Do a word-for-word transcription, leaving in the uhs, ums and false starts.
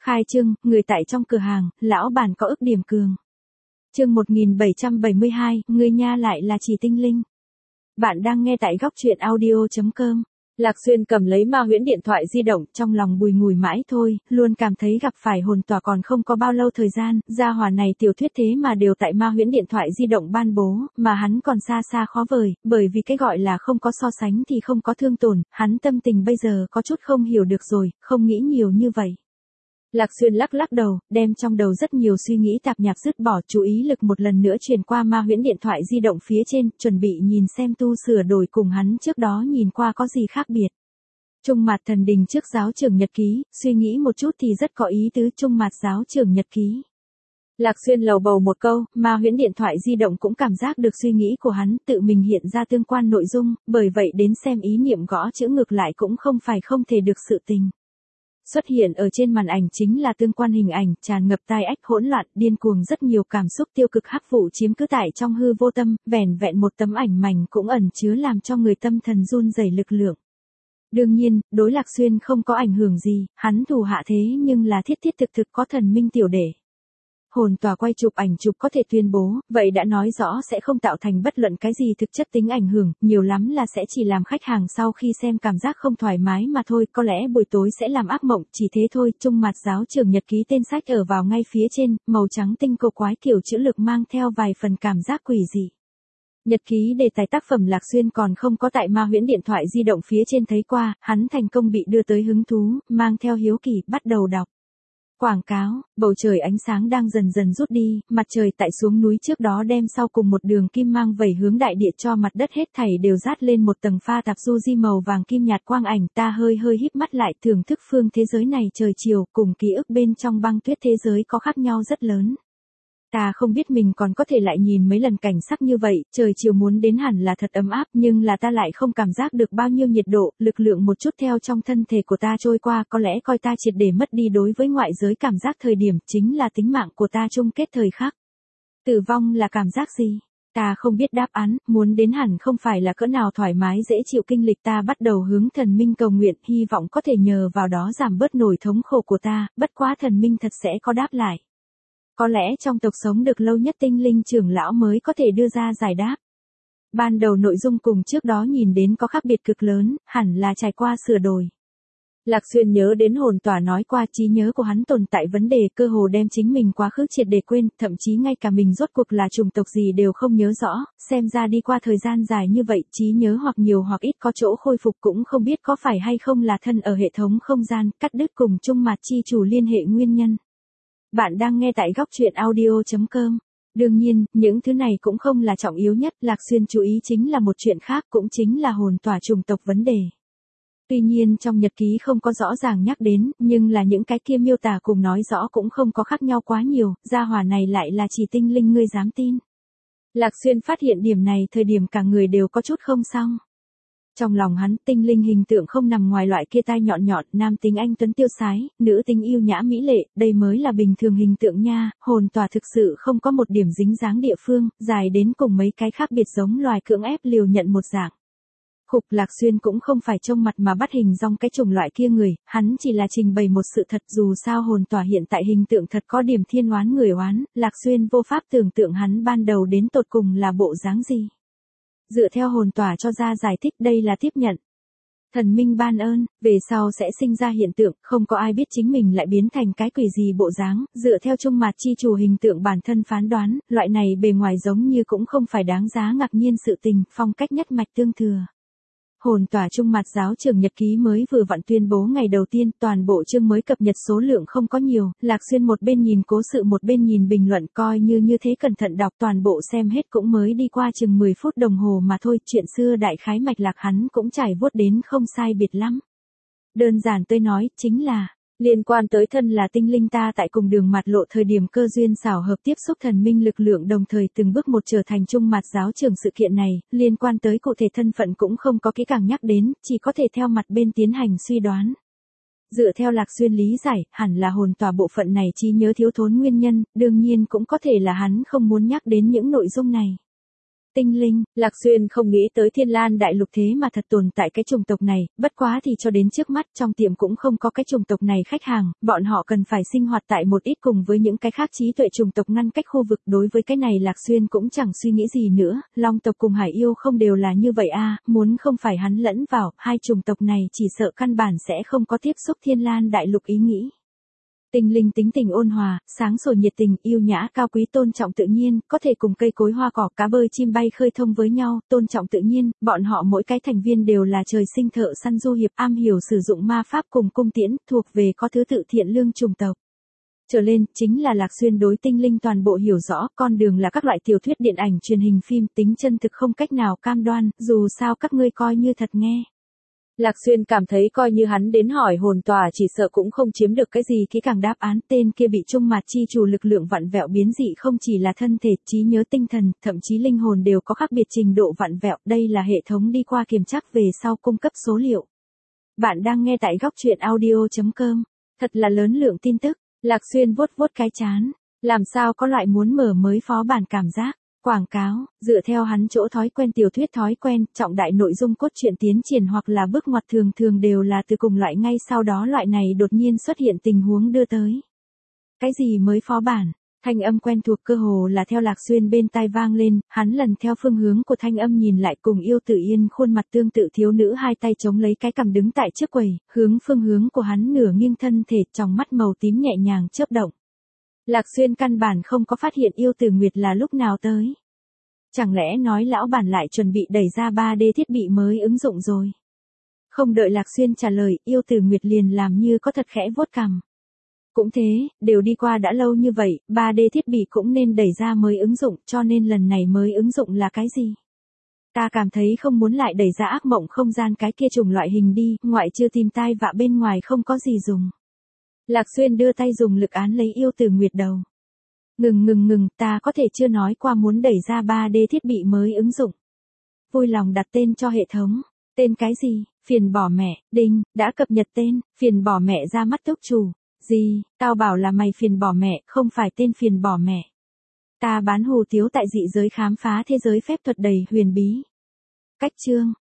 Khai trương, người tại trong cửa hàng, lão bản có ức điểm cường. Chương một nghìn bảy trăm bảy mươi hai, người nha lại là chỉ tinh linh. Bạn đang nghe tại góc truyện audio chấm com. Lạc Xuyên cầm lấy ma huyễn điện thoại di động, trong lòng bùi ngùi mãi thôi, luôn cảm thấy gặp phải hồn tỏa còn không có bao lâu thời gian, gia hỏa này tiểu thuyết thế mà đều tại ma huyễn điện thoại di động ban bố, mà hắn còn xa xa khó vời, bởi vì cái gọi là không có so sánh thì không có thương tổn, hắn tâm tình bây giờ có chút không hiểu được rồi, không nghĩ nhiều như vậy. Lạc Xuyên lắc lắc đầu, đem trong đầu rất nhiều suy nghĩ tạp nhạp dứt bỏ, chú ý lực một lần nữa truyền qua ma huyễn điện thoại di động phía trên, chuẩn bị nhìn xem tu sửa đổi cùng hắn trước đó nhìn qua có gì khác biệt. Trung Mạt Thần Đình trước giáo trưởng nhật ký, suy nghĩ một chút thì rất có ý tứ. Trung Mạt giáo trưởng nhật ký. Lạc Xuyên lầu bầu một câu, ma huyễn điện thoại di động cũng cảm giác được suy nghĩ của hắn, tự mình hiện ra tương quan nội dung, bởi vậy đến xem ý niệm gõ chữ ngược lại cũng không phải không thể được sự tình. Xuất hiện ở trên màn ảnh chính là tương quan hình ảnh, tràn ngập tai ách hỗn loạn, điên cuồng, rất nhiều cảm xúc tiêu cực hắc vụ chiếm cứ tại trong hư vô tâm, vẻn vẹn một tấm ảnh mảnh cũng ẩn chứa làm cho người tâm thần run rẩy lực lượng. Đương nhiên, đối Lạc Xuyên không có ảnh hưởng gì, hắn thủ hạ thế nhưng là thiết thiết thực thực có thần minh tiểu đệ. Hồn tỏa quay chụp ảnh chụp có thể tuyên bố, vậy đã nói rõ sẽ không tạo thành bất luận cái gì thực chất tính ảnh hưởng, nhiều lắm là sẽ chỉ làm khách hàng sau khi xem cảm giác không thoải mái mà thôi, có lẽ buổi tối sẽ làm ác mộng, chỉ thế thôi. Trung Mạt giáo trưởng nhật ký tên sách ở vào ngay phía trên, màu trắng tinh cầu quái kiểu chữ lực mang theo vài phần cảm giác quỷ dị. Nhật ký đề tài tác phẩm Lạc Xuyên còn không có tại ma huyễn điện thoại di động phía trên thấy qua, hắn thành công bị đưa tới hứng thú, mang theo hiếu kỳ, bắt đầu đọc. Quảng cáo, bầu trời ánh sáng đang dần dần rút đi, mặt trời tại xuống núi trước đó đem sau cùng một đường kim mang vẩy hướng đại địa cho mặt đất hết thảy đều dát lên một tầng pha tạp du di màu vàng kim nhạt quang ảnh, ta hơi hơi híp mắt lại thưởng thức phương thế giới này trời chiều cùng ký ức bên trong băng tuyết thế giới có khác nhau rất lớn. Ta không biết mình còn có thể lại nhìn mấy lần cảnh sắc như vậy, trời chiều muốn đến hẳn là thật ấm áp nhưng là ta lại không cảm giác được bao nhiêu nhiệt độ, lực lượng một chút theo trong thân thể của ta trôi qua, có lẽ coi ta triệt để mất đi đối với ngoại giới cảm giác thời điểm chính là tính mạng của ta chung kết thời khắc. Tử vong là cảm giác gì? Ta không biết đáp án, muốn đến hẳn không phải là cỡ nào thoải mái dễ chịu kinh lịch, ta bắt đầu hướng thần minh cầu nguyện, hy vọng có thể nhờ vào đó giảm bớt nỗi thống khổ của ta, bất quá thần minh thật sẽ có đáp lại. Có lẽ trong tộc sống được lâu nhất tinh linh trưởng lão mới có thể đưa ra giải đáp. Ban đầu nội dung cùng trước đó nhìn đến có khác biệt cực lớn, hẳn là trải qua sửa đổi. Lạc Xuyên nhớ đến hồn tỏa nói qua trí nhớ của hắn tồn tại vấn đề, cơ hồ đem chính mình quá khứ triệt để quên, thậm chí ngay cả mình rốt cuộc là chủng tộc gì đều không nhớ rõ, xem ra đi qua thời gian dài như vậy, trí nhớ hoặc nhiều hoặc ít có chỗ khôi phục, cũng không biết có phải hay không là thân ở hệ thống không gian, cắt đứt cùng Trung Mạt chi chủ liên hệ nguyên nhân. Bạn đang nghe tại góc truyện audio chấm com. Đương nhiên, những thứ này cũng không là trọng yếu nhất, Lạc Xuyên chú ý chính là một chuyện khác, cũng chính là hồn tỏa chủng tộc vấn đề. Tuy nhiên trong nhật ký không có rõ ràng nhắc đến, nhưng là những cái kia miêu tả cùng nói rõ cũng không có khác nhau quá nhiều, gia hỏa này lại là chỉ tinh linh, ngươi dám tin. Lạc Xuyên phát hiện điểm này thời điểm cả người đều có chút không xong. Trong lòng hắn, tinh linh hình tượng không nằm ngoài loại kia tai nhọn nhọn, nam tính anh tuấn tiêu sái, nữ tính yêu nhã mỹ lệ, đây mới là bình thường hình tượng nha, hồn tỏa thực sự không có một điểm dính dáng địa phương, dài đến cùng mấy cái khác biệt giống loài cưỡng ép liều nhận một dạng. Khục, Lạc Xuyên cũng không phải trông mặt mà bắt hình dong cái chủng loại kia người, hắn chỉ là trình bày một sự thật, dù sao hồn tỏa hiện tại hình tượng thật có điểm thiên oán người oán, Lạc Xuyên vô pháp tưởng tượng hắn ban đầu đến tột cùng là bộ dáng gì. Dựa theo hồn tỏa cho ra giải thích, đây là tiếp nhận. Thần minh ban ơn, về sau sẽ sinh ra hiện tượng, không có ai biết chính mình lại biến thành cái quỷ gì bộ dáng, dựa theo Trung Mạt chi chủ hình tượng bản thân phán đoán, loại này bề ngoài giống như cũng không phải đáng giá ngạc nhiên sự tình, phong cách nhất mạch tương thừa. Hồn tỏa Trung Mạt giáo trưởng nhật ký mới vừa vặn tuyên bố ngày đầu tiên, toàn bộ chương mới cập nhật số lượng không có nhiều, Lạc Xuyên một bên nhìn cố sự một bên nhìn bình luận, coi như như thế cẩn thận đọc, toàn bộ xem hết cũng mới đi qua chừng mười phút đồng hồ mà thôi, chuyện xưa đại khái mạch lạc hắn cũng trải vuốt đến không sai biệt lắm. Đơn giản tôi nói, chính là liên quan tới thân là tinh linh, ta tại cùng đường mạt lộ thời điểm cơ duyên xảo hợp tiếp xúc thần minh lực lượng, đồng thời từng bước một trở thành Trung Mạt giáo trưởng. Sự kiện này, liên quan tới cụ thể thân phận cũng không có kỹ càng nhắc đến, chỉ có thể theo mặt bên tiến hành suy đoán. Dựa theo Lạc Xuyên lý giải, hẳn là hồn tỏa bộ phận này trí nhớ thiếu thốn nguyên nhân, đương nhiên cũng có thể là hắn không muốn nhắc đến những nội dung này. Tinh linh, Lạc Xuyên không nghĩ tới Thiên Lan đại lục thế mà thật tồn tại cái chủng tộc này, bất quá thì cho đến trước mắt trong tiệm cũng không có cái chủng tộc này khách hàng, bọn họ cần phải sinh hoạt tại một ít cùng với những cái khác trí tuệ chủng tộc ngăn cách khu vực. Đối với cái này Lạc Xuyên cũng chẳng suy nghĩ gì nữa, Long tộc cùng Hải yêu không đều là như vậy a, muốn không phải hắn lẫn vào, hai chủng tộc này chỉ sợ căn bản sẽ không có tiếp xúc Thiên Lan đại lục ý nghĩ. Tinh linh tính tình ôn hòa, sáng sủa nhiệt tình, yêu nhã, cao quý, tôn trọng tự nhiên, có thể cùng cây cối hoa cỏ, cá bơi chim bay khơi thông với nhau, tôn trọng tự nhiên, bọn họ mỗi cái thành viên đều là trời sinh thợ săn du hiệp, am hiểu sử dụng ma pháp cùng cung tiễn, thuộc về có thứ tự thiện lương chủng tộc. Trở lên, chính là Lạc Xuyên đối tinh linh toàn bộ hiểu rõ, con đường là các loại tiểu thuyết điện ảnh truyền hình phim, tính chân thực không cách nào cam đoan, dù sao các ngươi coi như thật nghe. Lạc Xuyên cảm thấy coi như hắn đến hỏi hồn tòa chỉ sợ cũng không chiếm được cái gì kỹ càng đáp án, tên kia bị trung mạt chi chủ lực lượng vặn vẹo biến dị không chỉ là thân thể, trí nhớ tinh thần, thậm chí linh hồn đều có khác biệt trình độ vặn vẹo, đây là hệ thống đi qua kiểm tra về sau cung cấp số liệu. Bạn đang nghe tại góc truyện audio chấm com, thật là lớn lượng tin tức, Lạc Xuyên vuốt vuốt cái chán, làm sao có loại muốn mở mới phó bản cảm giác. Quảng cáo, dựa theo hắn chỗ thói quen tiểu thuyết thói quen, trọng đại nội dung cốt truyện tiến triển hoặc là bước ngoặt thường thường đều là từ cùng loại ngay sau đó loại này đột nhiên xuất hiện tình huống đưa tới. Cái gì mới phó bản? Thanh âm quen thuộc cơ hồ là theo Lạc Xuyên bên tai vang lên, hắn lần theo phương hướng của thanh âm nhìn lại cùng Yêu Tử Yên khuôn mặt tương tự thiếu nữ hai tay chống lấy cái cằm đứng tại trước quầy, hướng phương hướng của hắn nửa nghiêng thân thể, trong mắt màu tím nhẹ nhàng chớp động. Lạc Xuyên căn bản không có phát hiện Yêu Tử Nguyệt là lúc nào tới. Chẳng lẽ nói lão bản lại chuẩn bị đẩy ra ba D thiết bị mới ứng dụng rồi? Không đợi Lạc Xuyên trả lời, Yêu Tử Nguyệt liền làm như có thật khẽ vuốt cằm. Cũng thế, đều đi qua đã lâu như vậy, ba D thiết bị cũng nên đẩy ra mới ứng dụng, cho nên lần này mới ứng dụng là cái gì? Ta cảm thấy không muốn lại đẩy ra ác mộng không gian cái kia chủng loại hình đi, ngoại trừ tìm tai vạ bên ngoài không có gì dùng. Lạc Xuyên đưa tay dùng lực án lấy Yêu Tử Nguyệt đầu. Ngừng ngừng ngừng, ta có thể chưa nói qua muốn đẩy ra ba D thiết bị mới ứng dụng. Vui lòng đặt tên cho hệ thống. Tên cái gì? Phiền bỏ mẹ, đinh, đã cập nhật tên, phiền bỏ mẹ ra mắt túc chủ. Gì, tao bảo là mày phiền bỏ mẹ, không phải tên phiền bỏ mẹ. Ta bán hù tiếu tại dị giới khám phá thế giới phép thuật đầy huyền bí. Cách chương,